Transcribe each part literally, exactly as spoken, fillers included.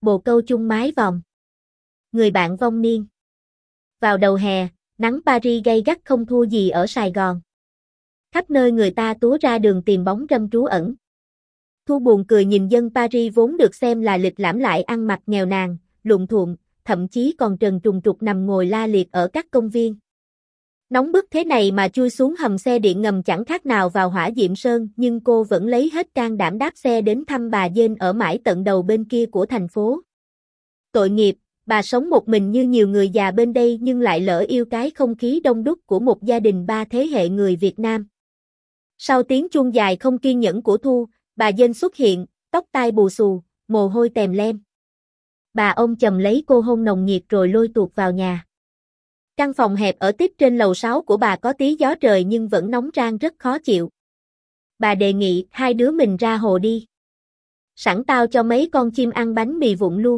Bồ câu chung mái vòm. Người bạn vong niên. Vào đầu hè, nắng Paris gay gắt không thua gì ở Sài Gòn. Khắp nơi người ta túa ra đường tìm bóng râm trú ẩn. Thu buồn cười nhìn dân Paris vốn được xem là lịch lãm lại ăn mặc nghèo nàn, lụm thuộm, thậm chí còn trần trùng trục nằm ngồi la liệt ở các công viên. Nóng bức thế này mà chui xuống hầm xe điện ngầm chẳng khác nào vào hỏa diệm sơn, nhưng cô vẫn lấy hết can đảm đáp xe đến thăm bà Dên ở mãi tận đầu bên kia của thành phố. Tội nghiệp, bà sống một mình như nhiều người già bên đây nhưng lại lỡ yêu cái không khí đông đúc của một gia đình ba thế hệ người Việt Nam. Sau tiếng chuông dài không kiên nhẫn của Thu, bà Dên xuất hiện, tóc tai bù xù, mồ hôi tèm lem. Bà ông chầm lấy cô hôn nồng nhiệt rồi lôi tuột vào nhà. Căn phòng hẹp ở tiếp trên lầu sáu của bà có tí gió trời nhưng vẫn nóng rang rất khó chịu. Bà đề nghị hai đứa mình ra hồ đi. Sẵn tao cho mấy con chim ăn bánh mì vụn luôn.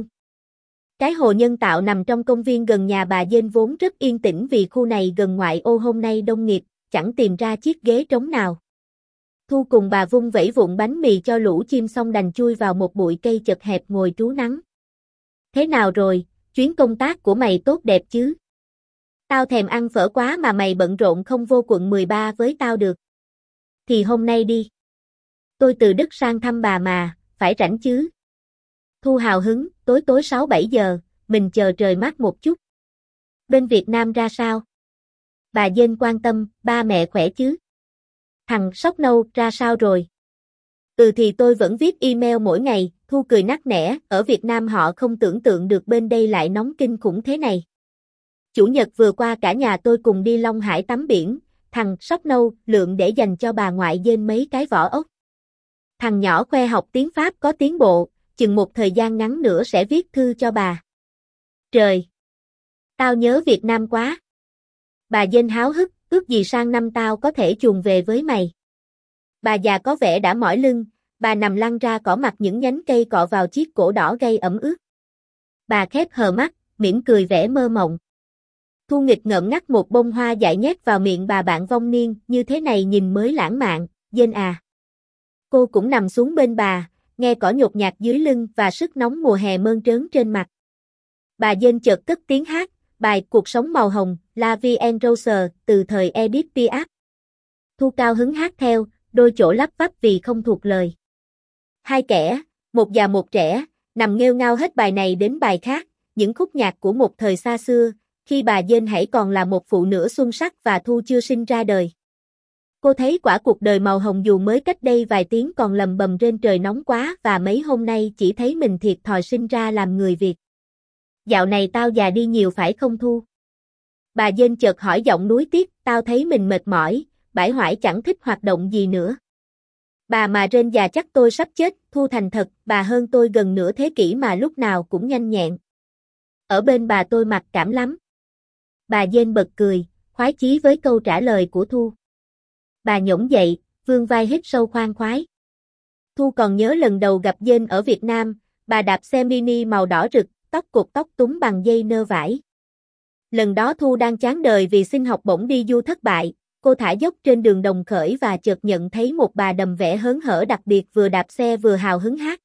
Cái hồ nhân tạo nằm trong công viên gần nhà bà Dên vốn rất yên tĩnh vì khu này gần ngoại ô hôm nay đông nghịt, chẳng tìm ra chiếc ghế trống nào. Thu cùng bà vung vẩy vụn bánh mì cho lũ chim xong đành chui vào một bụi cây chật hẹp ngồi trú nắng. Thế nào rồi, chuyến công tác của mày tốt đẹp chứ? Tao thèm ăn phở quá mà mày bận rộn không vô quận mười ba với tao được. Thì hôm nay đi. Tôi từ Đức sang thăm bà mà, phải rảnh chứ. Thu hào hứng, tối tối sáu bảy giờ, mình chờ trời mát một chút. Bên Việt Nam ra sao? Bà Dên quan tâm, ba mẹ khỏe chứ? Thằng sóc nâu ra sao rồi? Ừ thì tôi vẫn viết email mỗi ngày, Thu cười nắc nẻ, ở Việt Nam họ không tưởng tượng được bên đây lại nóng kinh khủng thế này. Chủ nhật vừa qua cả nhà tôi cùng đi Long Hải tắm biển, thằng sóc nâu lượm để dành cho bà ngoại Dên mấy cái vỏ ốc. Thằng nhỏ khoe học tiếng Pháp có tiến bộ, chừng một thời gian ngắn nữa sẽ viết thư cho bà. Trời! Tao nhớ Việt Nam quá. Bà Dên háo hức, ước gì sang năm tao có thể chuồn về với mày. Bà già có vẻ đã mỏi lưng, bà nằm lăn ra cỏ mặt những nhánh cây cọ vào chiếc cổ đỏ gây ẩm ướt. Bà khép hờ mắt, mỉm cười vẻ mơ mộng. Thu nghịch ngợm ngắt một bông hoa dại nhét vào miệng bà bạn vong niên, như thế này nhìn mới lãng mạn, Dên à. Cô cũng nằm xuống bên bà, nghe cỏ nhột nhạt dưới lưng và sức nóng mùa hè mơn trớn trên mặt. Bà Dên chợt cất tiếng hát, bài Cuộc sống màu hồng, La Vie en Rose, từ thời Edith Piaf. Thu cao hứng hát theo, đôi chỗ lắp bắp vì không thuộc lời. Hai kẻ, một già một trẻ, nằm nghêu ngao hết bài này đến bài khác, những khúc nhạc của một thời xa xưa, khi bà Dên hãy còn là một phụ nữ xuân sắc và Thu chưa sinh ra đời. Cô thấy quả cuộc đời màu hồng dù mới cách đây vài tiếng còn lầm bầm trên trời nóng quá và mấy hôm nay chỉ thấy mình thiệt thòi sinh ra làm người Việt. Dạo này tao già đi nhiều phải không Thu? Bà Dên chợt hỏi giọng nuối tiếc, tao thấy mình mệt mỏi, bãi hoại chẳng thích hoạt động gì nữa. Bà mà rên già chắc tôi sắp chết, Thu thành thật, bà hơn tôi gần nửa thế kỷ mà lúc nào cũng nhanh nhẹn. Ở bên bà tôi mặc cảm lắm. Bà Dên bật cười, khoái chí với câu trả lời của Thu. Bà nhổm dậy, vươn vai hít sâu khoan khoái. Thu còn nhớ lần đầu gặp Dên ở Việt Nam, bà đạp xe mini màu đỏ rực, tóc cột tóc túm bằng dây nơ vải. Lần đó Thu đang chán đời vì xin học bổng đi du thất bại, cô thả dốc trên đường Đồng Khởi và chợt nhận thấy một bà đầm vẻ hớn hở đặc biệt vừa đạp xe vừa hào hứng hát.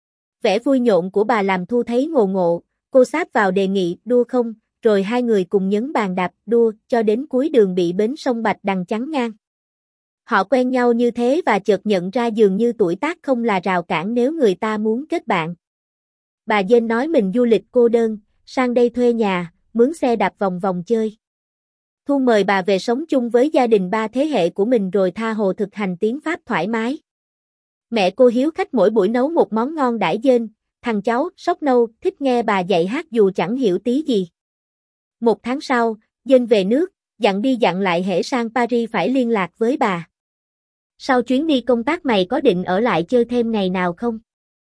Vẻ vui nhộn của bà làm Thu thấy ngộ ngộ, cô sáp vào đề nghị đua không, rồi hai người cùng nhấn bàn đạp đua cho đến cuối đường bị bến sông Bạch Đằng chắn ngang. Họ quen nhau như thế và chợt nhận ra dường như tuổi tác không là rào cản nếu người ta muốn kết bạn. Bà Dên nói mình du lịch cô đơn, sang đây thuê nhà, mướn xe đạp vòng vòng chơi. Thu mời bà về sống chung với gia đình ba thế hệ của mình rồi tha hồ thực hành tiếng Pháp thoải mái. Mẹ cô hiếu khách mỗi buổi nấu một món ngon đãi Dên, thằng cháu, sóc nâu, thích nghe bà dạy hát dù chẳng hiểu tí gì. Một tháng sau, Dên về nước, dặn đi dặn lại hễ sang Paris phải liên lạc với bà. Sau chuyến đi công tác mày có định ở lại chơi thêm ngày nào không?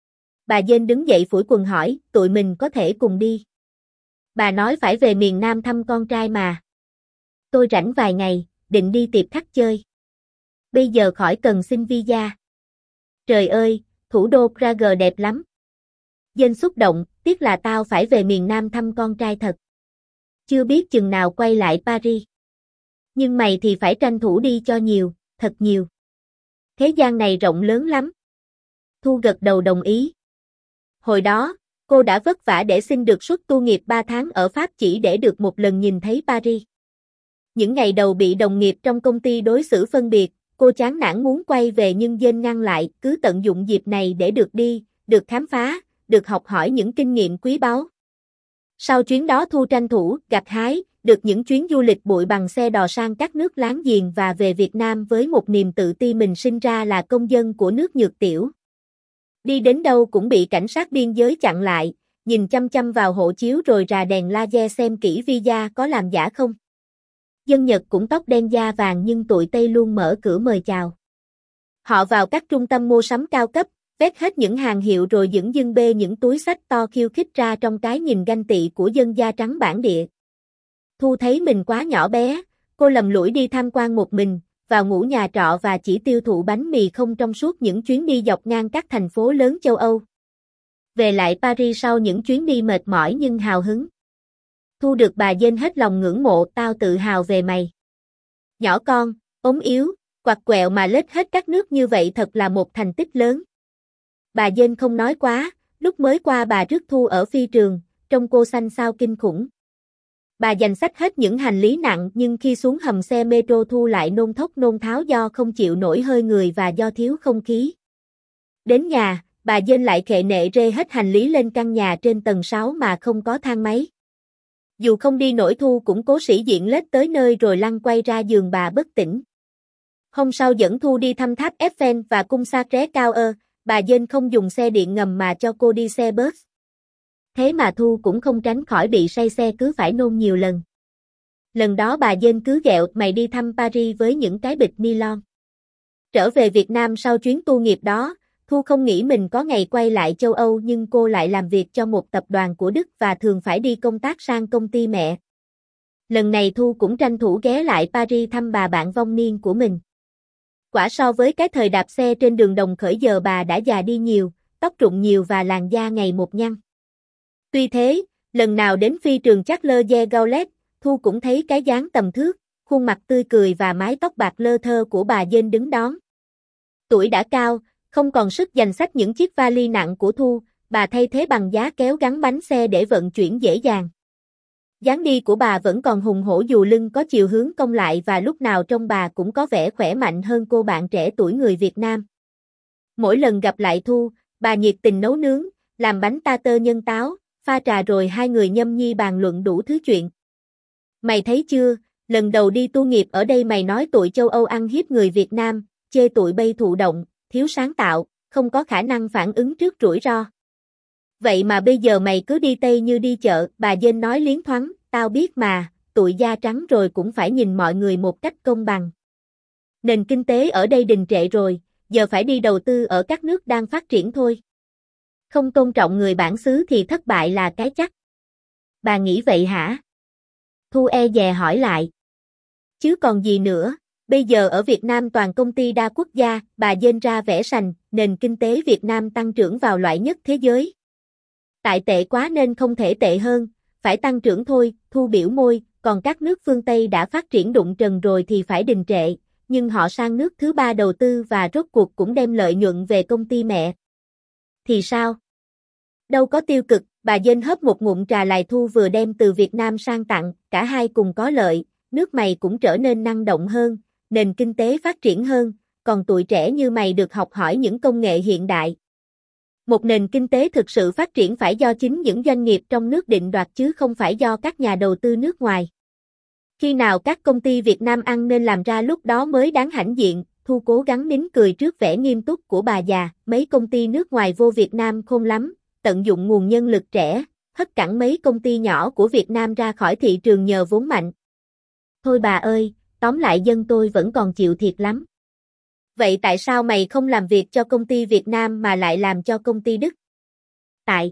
Bà Dên đứng dậy phủi quần hỏi, tụi mình có thể cùng đi. Bà nói phải về miền Nam thăm con trai mà. Tôi rảnh vài ngày, định đi tiệp khắc chơi. Bây giờ khỏi cần xin visa. Trời ơi, thủ đô Prague đẹp lắm. Dên xúc động, tiếc là tao phải về miền Nam thăm con trai thật. Chưa biết chừng nào quay lại Paris. Nhưng mày thì phải tranh thủ đi cho nhiều, thật nhiều. Thế gian này rộng lớn lắm. Thu gật đầu đồng ý. Hồi đó, Cô đã vất vả để xin được suất tu nghiệp ba tháng ở Pháp chỉ để được một lần nhìn thấy Paris. Những ngày đầu bị đồng nghiệp trong công ty đối xử phân biệt, cô chán nản muốn quay về nhưng Jane ngăn lại, cứ tận dụng dịp này để được đi, được khám phá, được học hỏi những kinh nghiệm quý báu. Sau chuyến đó Thu tranh thủ, gặt hái, được những chuyến du lịch bụi bằng xe đò sang các nước láng giềng và về Việt Nam với một niềm tự ti mình sinh ra là công dân của nước Nhược Tiểu. Đi đến đâu cũng bị cảnh sát biên giới chặn lại, nhìn chăm chăm vào hộ chiếu rồi rà đèn laser xem kỹ visa có làm giả không. Dân Nhật cũng tóc đen da vàng nhưng tụi Tây luôn mở cửa mời chào. Họ vào các trung tâm mua sắm cao cấp, vét hết những hàng hiệu rồi dửng dưng bê những túi xách to khiêu khích ra trong cái nhìn ganh tị của dân da trắng bản địa. Thu thấy mình quá nhỏ bé, cô lầm lũi đi tham quan một mình, vào ngủ nhà trọ và chỉ tiêu thụ bánh mì không trong suốt những chuyến đi dọc ngang các thành phố lớn châu Âu. Về lại Paris sau những chuyến đi mệt mỏi nhưng hào hứng. Thu được bà Jane hết lòng ngưỡng mộ, tao tự hào về mày. Nhỏ con, ốm yếu, quặt quẹo mà lết hết các nước như vậy thật là một thành tích lớn. Bà Jane không nói quá, lúc mới qua bà rước Thu ở phi trường, trông cô xanh xao kinh khủng. Bà dành xách hết những hành lý nặng nhưng khi xuống hầm xe metro Thu lại nôn thốc nôn tháo do không chịu nổi hơi người và do thiếu không khí. Đến nhà, bà Jane lại khệ nệ rê hết hành lý lên căn nhà trên tầng sáu mà không có thang máy. Dù không đi nổi Thu cũng cố sĩ diện lết tới nơi rồi lăn quay ra giường bà bất tỉnh. Hôm sau dẫn Thu đi thăm tháp Eiffel và cung Sacré Cao ơ, bà Jane không dùng xe điện ngầm mà cho cô đi xe bus. Thế mà Thu cũng không tránh khỏi bị say xe cứ phải nôn nhiều lần. Lần đó bà Jane cứ ghẹo mày đi thăm Paris với những cái bịch nylon. Trở về Việt Nam sau chuyến tu nghiệp đó, Thu không nghĩ mình có ngày quay lại châu Âu nhưng cô lại làm việc cho một tập đoàn của Đức và thường phải đi công tác sang công ty mẹ. Lần này Thu cũng tranh thủ ghé lại Paris thăm bà bạn vong niên của mình. Quả so với cái thời đạp xe trên đường Đồng Khởi giờ bà đã già đi nhiều, tóc rụng nhiều và làn da ngày một nhăn. Tuy thế, lần nào đến phi trường Charles de Gaulle, Thu cũng thấy cái dáng tầm thước, khuôn mặt tươi cười và mái tóc bạc lơ thơ của bà Jane đứng đón. Tuổi đã cao, không còn sức giành xách những chiếc vali nặng của Thu, bà thay thế bằng giá kéo gắn bánh xe để vận chuyển dễ dàng. Dáng đi của bà vẫn còn hùng hổ dù lưng có chiều hướng cong lại và lúc nào trong bà cũng có vẻ khỏe mạnh hơn cô bạn trẻ tuổi người Việt Nam. Mỗi lần gặp lại Thu, bà nhiệt tình nấu nướng, làm bánh tartar nhân táo, pha trà rồi hai người nhâm nhi bàn luận đủ thứ chuyện. Mày thấy chưa, lần đầu đi tu nghiệp ở đây mày nói tụi châu Âu ăn hiếp người Việt Nam, chê tụi bay thụ động, thiếu sáng tạo, không có khả năng phản ứng trước rủi ro. Vậy mà bây giờ mày cứ đi Tây như đi chợ, bà Jane nói liến thoáng, tao biết mà, tụi da trắng rồi cũng phải nhìn mọi người một cách công bằng. Nền kinh tế ở đây đình trệ rồi, giờ phải đi đầu tư ở các nước đang phát triển thôi. Không tôn trọng người bản xứ thì thất bại là cái chắc. Bà nghĩ vậy hả? Thu e dè hỏi lại. Chứ còn gì nữa, bây giờ ở Việt Nam toàn công ty đa quốc gia, bà Jane ra vẻ sành, nền kinh tế Việt Nam tăng trưởng vào loại nhất thế giới. Tại tệ quá nên không thể tệ hơn, phải tăng trưởng thôi, Thu biểu môi, còn các nước phương Tây đã phát triển đụng trần rồi thì phải đình trệ, nhưng họ sang nước thứ ba đầu tư và rốt cuộc cũng đem lợi nhuận về công ty mẹ. Thì sao? Đâu có tiêu cực, bà Jane hớp một ngụm trà lại Thu vừa đem từ Việt Nam sang tặng, cả hai cùng có lợi, nước mày cũng trở nên năng động hơn, nền kinh tế phát triển hơn, còn tụi trẻ như mày được học hỏi những công nghệ hiện đại. Một nền kinh tế thực sự phát triển phải do chính những doanh nghiệp trong nước định đoạt chứ không phải do các nhà đầu tư nước ngoài. Khi nào các công ty Việt Nam ăn nên làm ra lúc đó mới đáng hãnh diện, Thu cố gắng nín cười trước vẻ nghiêm túc của bà già, mấy công ty nước ngoài vô Việt Nam khôn lắm, tận dụng nguồn nhân lực trẻ, hất cẳng mấy công ty nhỏ của Việt Nam ra khỏi thị trường nhờ vốn mạnh. Thôi bà ơi, tóm lại dân tôi vẫn còn chịu thiệt lắm. Vậy tại sao mày không làm việc cho công ty Việt Nam mà lại làm cho công ty Đức? Tại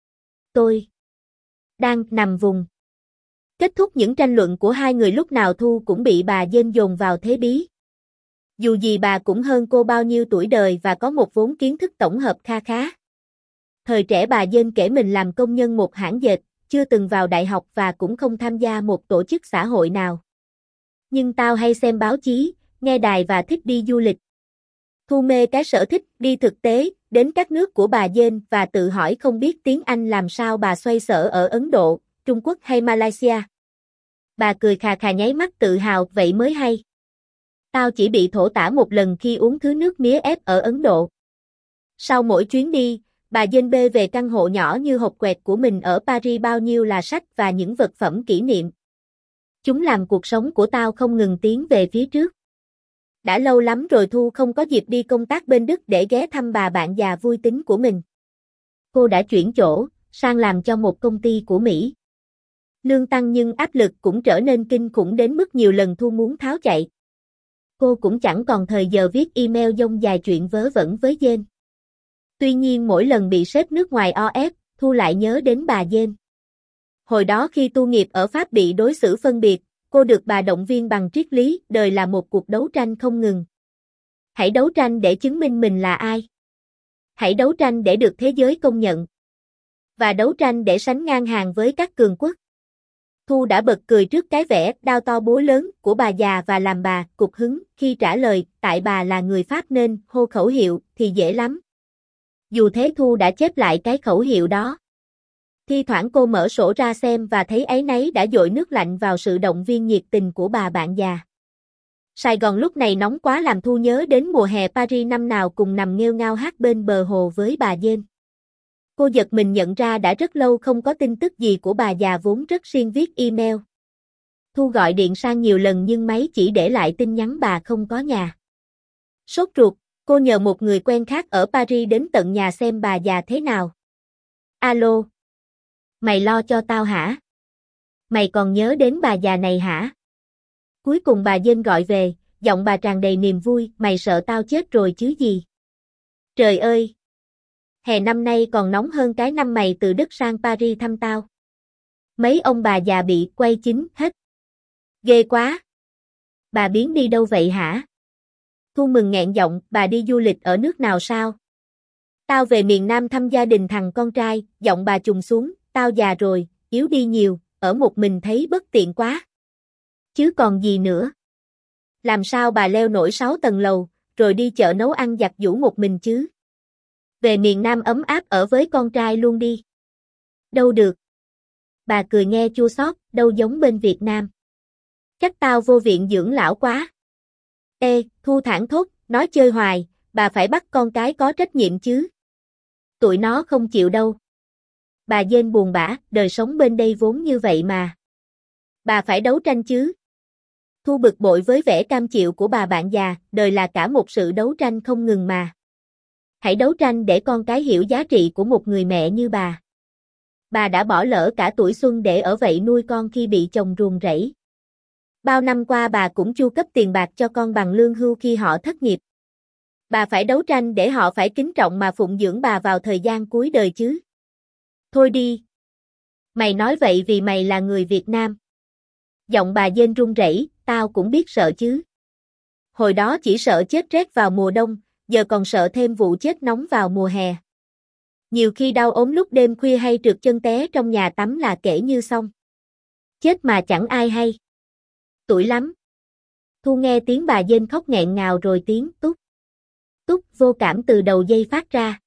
tôi đang nằm vùng. Kết thúc những tranh luận của hai người lúc nào Thu cũng bị bà Jane dồn vào thế bí. Dù gì bà cũng hơn cô bao nhiêu tuổi đời và có một vốn kiến thức tổng hợp kha khá. Thời trẻ bà Jane kể mình làm công nhân một hãng dệt, chưa từng vào đại học và cũng không tham gia một tổ chức xã hội nào. Nhưng tao hay xem báo chí, nghe đài và thích đi du lịch. Thu mê cái sở thích đi thực tế, đến các nước của bà Jane và tự hỏi không biết tiếng Anh làm sao bà xoay sở ở Ấn Độ, Trung Quốc hay Malaysia. Bà cười khà khà nháy mắt tự hào, vậy mới hay. Tao chỉ bị thổ tả một lần khi uống thứ nước mía ép ở Ấn Độ. Sau mỗi chuyến đi, bà Jane bê về căn hộ nhỏ như hộp quẹt của mình ở Paris bao nhiêu là sách và những vật phẩm kỷ niệm. Chúng làm cuộc sống của tao không ngừng tiến về phía trước. Đã lâu lắm rồi Thu không có dịp đi công tác bên Đức để ghé thăm bà bạn già vui tính của mình. Cô đã chuyển chỗ, sang làm cho một công ty của Mỹ. Lương tăng nhưng áp lực cũng trở nên kinh khủng đến mức nhiều lần Thu muốn tháo chạy. Cô cũng chẳng còn thời giờ viết email dông dài chuyện vớ vẩn với Jane. Tuy nhiên mỗi lần bị sếp nước ngoài o ép, Thu lại nhớ đến bà Jane. Hồi đó khi tu nghiệp ở Pháp bị đối xử phân biệt, cô được bà động viên bằng triết lý, đời là một cuộc đấu tranh không ngừng. Hãy đấu tranh để chứng minh mình là ai. Hãy đấu tranh để được thế giới công nhận. Và đấu tranh để sánh ngang hàng với các cường quốc. Thu đã bật cười trước cái vẻ đao to búa lớn của bà già và làm bà cục hứng khi trả lời, tại bà là người Pháp nên hô khẩu hiệu thì dễ lắm. Dù thế Thu đã chép lại cái khẩu hiệu đó. Thi thoảng cô mở sổ ra xem và thấy áy náy đã dội nước lạnh vào sự động viên nhiệt tình của bà bạn già. Sài Gòn lúc này nóng quá làm Thu nhớ đến mùa hè Paris năm nào cùng nằm nghêu ngao hát bên bờ hồ với bà Jane. Cô giật mình nhận ra đã rất lâu không có tin tức gì của bà già vốn rất siêng viết email. Thu gọi điện sang nhiều lần nhưng máy chỉ để lại tin nhắn bà không có nhà. Sốt ruột, cô nhờ một người quen khác ở Paris đến tận nhà xem bà già thế nào. Alo. Mày lo cho tao hả? Mày còn nhớ đến bà già này hả? Cuối cùng bà Jane gọi về, giọng bà tràn đầy niềm vui, mày sợ tao chết rồi chứ gì? Trời ơi! Hè năm nay còn nóng hơn cái năm mày từ Đức sang Paris thăm tao. Mấy ông bà già bị quay chín hết. Ghê quá! Bà biến đi đâu vậy hả? Thu mừng nghẹn giọng, bà đi du lịch ở nước nào sao? Tao về miền Nam thăm gia đình thằng con trai, giọng bà trùng xuống, tao già rồi, yếu đi nhiều, ở một mình thấy bất tiện quá. Chứ còn gì nữa? Làm sao bà leo nổi sáu tầng lầu, rồi đi chợ nấu ăn giặt giũ một mình chứ? Về miền Nam ấm áp ở với con trai luôn đi. Đâu được. Bà cười nghe chua xót, đâu giống bên Việt Nam. Chắc tao vô viện dưỡng lão quá. Ê, Thu thảng thốt, nói chơi hoài, bà phải bắt con cái có trách nhiệm chứ. Tụi nó không chịu đâu. Bà Jane buồn bã, đời sống bên đây vốn như vậy mà. Bà phải đấu tranh chứ. Thu bực bội với vẻ cam chịu của bà bạn già, đời là cả một sự đấu tranh không ngừng mà. Hãy đấu tranh để con cái hiểu giá trị của một người mẹ như bà. Bà đã bỏ lỡ cả tuổi xuân để ở vậy nuôi con khi bị chồng ruồng rẫy. Bao năm qua bà cũng chu cấp tiền bạc cho con bằng lương hưu khi họ thất nghiệp. Bà phải đấu tranh để họ phải kính trọng mà phụng dưỡng bà vào thời gian cuối đời chứ. Thôi đi. Mày nói vậy vì mày là người Việt Nam. Giọng bà Jane run rẩy, tao cũng biết sợ chứ. Hồi đó chỉ sợ chết rét vào mùa đông, giờ còn sợ thêm vụ chết nóng vào mùa hè. Nhiều khi đau ốm lúc đêm khuya hay trượt chân té trong nhà tắm là kể như xong. Chết mà chẳng ai hay. Tủi lắm. Thu nghe tiếng bà Jane khóc nghẹn ngào rồi tiếng túc. Túc vô cảm từ đầu dây phát ra.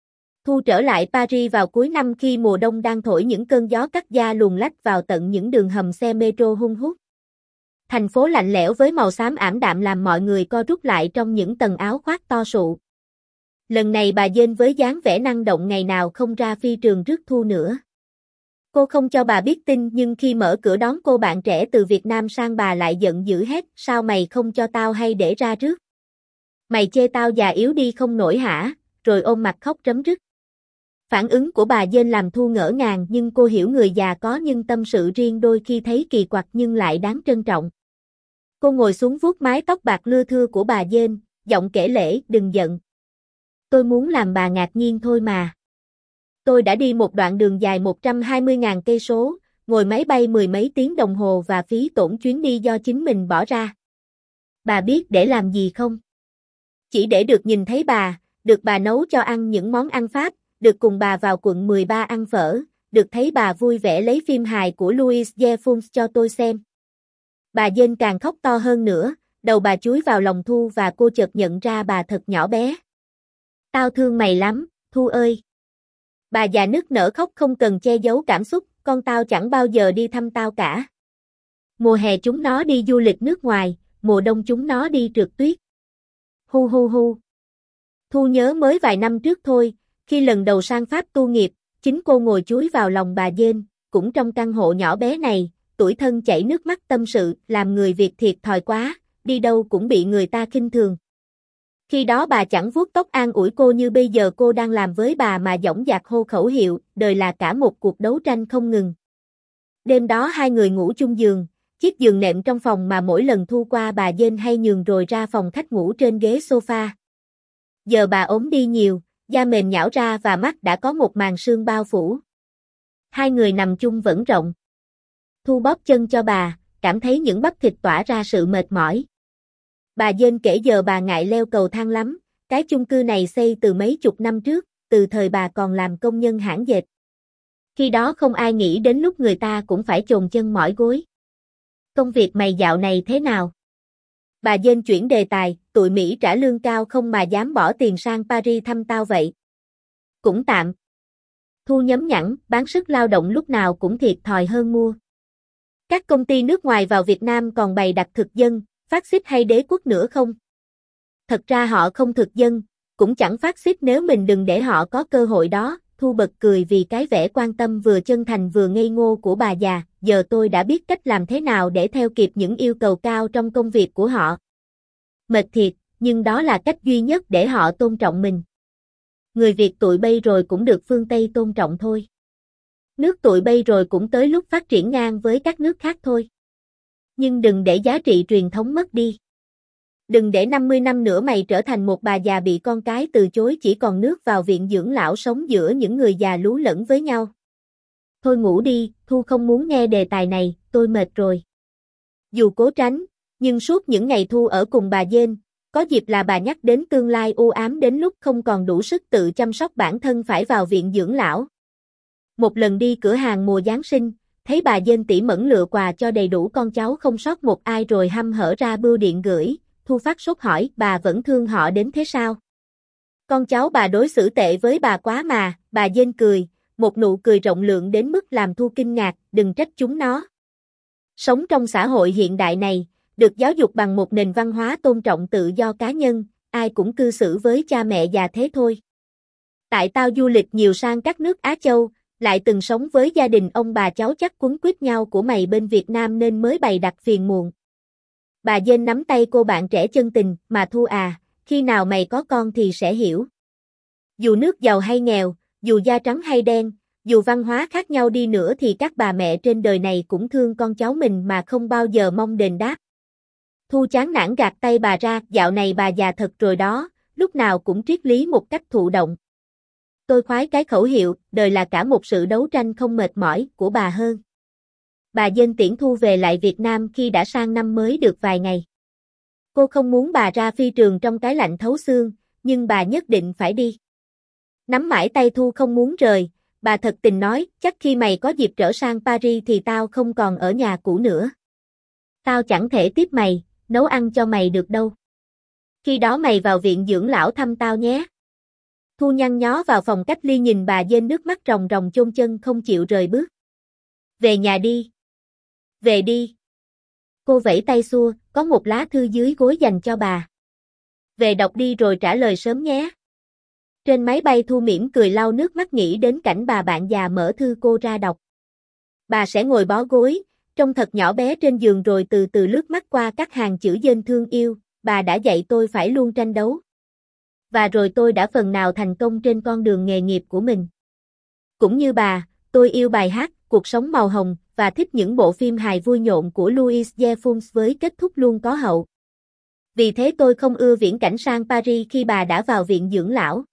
Thu trở lại Paris vào cuối năm khi mùa đông đang thổi những cơn gió cắt da luồn lách vào tận những đường hầm xe metro hun hút. Thành phố lạnh lẽo với màu xám ảm đạm làm mọi người co rút lại trong những tầng áo khoác to sụ. Lần này bà Jane với dáng vẻ năng động ngày nào không ra phi trường rước Thu nữa. Cô không cho bà biết tin nhưng khi mở cửa đón cô bạn trẻ từ Việt Nam sang bà lại giận dữ hét, sao mày không cho tao hay để ra rước? Mày chê tao già yếu đi không nổi hả? Rồi ôm mặt khóc rấm rứt. Phản ứng của bà Jane làm Thu ngỡ ngàng nhưng cô hiểu người già có những tâm sự riêng đôi khi thấy kỳ quặc nhưng lại đáng trân trọng. Cô ngồi xuống vuốt mái tóc bạc lưa thưa của bà Jane, giọng kể lể, đừng giận. Tôi muốn làm bà ngạc nhiên thôi mà. Tôi đã đi một đoạn đường dài một trăm hai mươi nghìn cây số, ngồi máy bay mười mấy tiếng đồng hồ và phí tổn chuyến đi do chính mình bỏ ra. Bà biết để làm gì không? Chỉ để được nhìn thấy bà, được bà nấu cho ăn những món ăn Pháp, được cùng bà vào quận mười ba ăn phở, được thấy bà vui vẻ lấy phim hài của Louis Gefuns cho tôi xem. Bà Jane càng khóc to hơn nữa, đầu bà chúi vào lòng Thu và cô chợt nhận ra bà thật nhỏ bé. Tao thương mày lắm, Thu ơi. Bà già nức nở khóc không cần che giấu cảm xúc, con tao chẳng bao giờ đi thăm tao cả. Mùa hè chúng nó đi du lịch nước ngoài, mùa đông chúng nó đi trượt tuyết. Hu hu hu. Thu nhớ mới vài năm trước thôi, khi lần đầu sang Pháp tu nghiệp, chính cô ngồi chúi vào lòng bà Dên, cũng trong căn hộ nhỏ bé này, tủi thân chảy nước mắt tâm sự, làm người Việt thiệt thòi quá, đi đâu cũng bị người ta khinh thường. Khi đó bà chẳng vuốt tóc an ủi cô như bây giờ cô đang làm với bà mà dõng dạc hô khẩu hiệu, đời là cả một cuộc đấu tranh không ngừng. Đêm đó hai người ngủ chung giường, chiếc giường nệm trong phòng mà mỗi lần Thu qua bà Dên hay nhường rồi ra phòng khách ngủ trên ghế sofa. Giờ bà ốm đi nhiều, da mềm nhão ra và mắt đã có một màn sương bao phủ. Hai người nằm chung vẫn rộng. Thu bóp chân cho bà, cảm thấy những bắp thịt tỏa ra sự mệt mỏi. Bà Dên kể giờ bà ngại leo cầu thang lắm, cái chung cư này xây từ mấy chục năm trước, từ thời bà còn làm công nhân hãng dệt. Khi đó không ai nghĩ đến lúc người ta cũng phải chồn chân mỏi gối. Công việc mày dạo này thế nào? Bà Dên chuyển đề tài, tụi Mỹ trả lương cao không mà dám bỏ tiền sang Paris thăm tao vậy. Cũng tạm. Thu nhấm nhẵn, bán sức lao động lúc nào cũng thiệt thòi hơn mua. Các công ty nước ngoài vào Việt Nam còn bày đặt thực dân, phát xít hay đế quốc nữa không? Thật ra họ không thực dân, cũng chẳng phát xít nếu mình đừng để họ có cơ hội đó. Thu bật cười vì cái vẻ quan tâm vừa chân thành vừa ngây ngô của bà già, giờ tôi đã biết cách làm thế nào để theo kịp những yêu cầu cao trong công việc của họ. Mệt thiệt, nhưng đó là cách duy nhất để họ tôn trọng mình. Người Việt tụi bây rồi cũng được phương Tây tôn trọng thôi. Nước tụi bây rồi cũng tới lúc phát triển ngang với các nước khác thôi. Nhưng đừng để giá trị truyền thống mất đi. Đừng để năm mươi năm nữa mày trở thành một bà già bị con cái từ chối chỉ còn nước vào viện dưỡng lão sống giữa những người già lú lẫn với nhau. Thôi ngủ đi, Thu không muốn nghe đề tài này, tôi mệt rồi. Dù cố tránh, nhưng suốt những ngày Thu ở cùng bà Dên, có dịp là bà nhắc đến tương lai u ám đến lúc không còn đủ sức tự chăm sóc bản thân phải vào viện dưỡng lão. Một lần đi cửa hàng mùa Giáng sinh, thấy bà Dên tỉ mẩn lựa quà cho đầy đủ con cháu không sót một ai rồi hăm hở ra bưu điện gửi. Thu phát sốt hỏi, bà vẫn thương họ đến thế sao? Con cháu bà đối xử tệ với bà quá mà, bà Dên cười, một nụ cười rộng lượng đến mức làm Thu kinh ngạc, đừng trách chúng nó. Sống trong xã hội hiện đại này, được giáo dục bằng một nền văn hóa tôn trọng tự do cá nhân, ai cũng cư xử với cha mẹ già thế thôi. Tại tao du lịch nhiều sang các nước Á Châu, lại từng sống với gia đình ông bà cháu chắc quấn quýt nhau của mày bên Việt Nam nên mới bày đặt phiền muộn. Bà Dên nắm tay cô bạn trẻ chân tình, mà Thu à, khi nào mày có con thì sẽ hiểu. Dù nước giàu hay nghèo, dù da trắng hay đen, dù văn hóa khác nhau đi nữa thì các bà mẹ trên đời này cũng thương con cháu mình mà không bao giờ mong đền đáp. Thu chán nản gạt tay bà ra, dạo này bà già thật rồi đó, lúc nào cũng triết lý một cách thụ động. Tôi khoái cái khẩu hiệu, đời là cả một sự đấu tranh không mệt mỏi của bà hơn. Bà Dên tiễn Thu về lại Việt Nam khi đã sang năm mới được vài ngày. Cô không muốn bà ra phi trường trong cái lạnh thấu xương, nhưng bà nhất định phải đi. Nắm mãi tay Thu không muốn rời, bà thật tình nói, chắc khi mày có dịp trở sang Paris thì tao không còn ở nhà cũ nữa. Tao chẳng thể tiếp mày, nấu ăn cho mày được đâu. Khi đó mày vào viện dưỡng lão thăm tao nhé. Thu nhăn nhó vào phòng cách ly nhìn bà Dên nước mắt ròng ròng chôn chân không chịu rời bước. Về nhà đi. Về đi. Cô vẫy tay xua, có một lá thư dưới gối dành cho bà. Về đọc đi rồi trả lời sớm nhé. Trên máy bay Thu mỉm cười lau nước mắt nghĩ đến cảnh bà bạn già mở thư cô ra đọc. Bà sẽ ngồi bó gối, trông thật nhỏ bé trên giường rồi từ từ lướt mắt qua các hàng chữ Dên thương yêu, bà đã dạy tôi phải luôn tranh đấu. Và rồi tôi đã phần nào thành công trên con đường nghề nghiệp của mình. Cũng như bà, tôi yêu bài hát Cuộc sống màu hồng và thích những bộ phim hài vui nhộn của Louis Zephons với kết thúc luôn có hậu. Vì thế tôi không ưa viễn cảnh sang Paris khi bà đã vào viện dưỡng lão.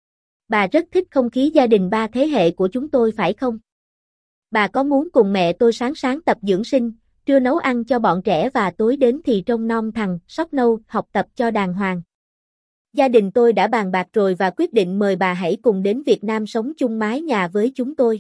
Bà rất thích không khí gia đình ba thế hệ của chúng tôi phải không? Bà có muốn cùng mẹ tôi sáng sáng tập dưỡng sinh, trưa nấu ăn cho bọn trẻ và tối đến thì trông nom thằng sóc nâu học tập cho đàng hoàng. Gia đình tôi đã bàn bạc rồi và quyết định mời bà hãy cùng đến Việt Nam sống chung mái nhà với chúng tôi.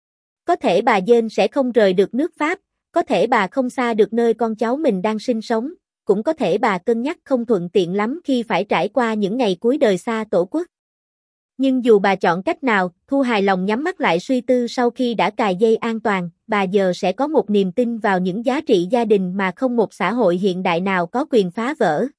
Có thể bà Dên sẽ không rời được nước Pháp, có thể bà không xa được nơi con cháu mình đang sinh sống, cũng có thể bà cân nhắc không thuận tiện lắm khi phải trải qua những ngày cuối đời xa tổ quốc. Nhưng dù bà chọn cách nào, Thu hài lòng nhắm mắt lại suy tư sau khi đã cài dây an toàn, bà giờ sẽ có một niềm tin vào những giá trị gia đình mà không một xã hội hiện đại nào có quyền phá vỡ.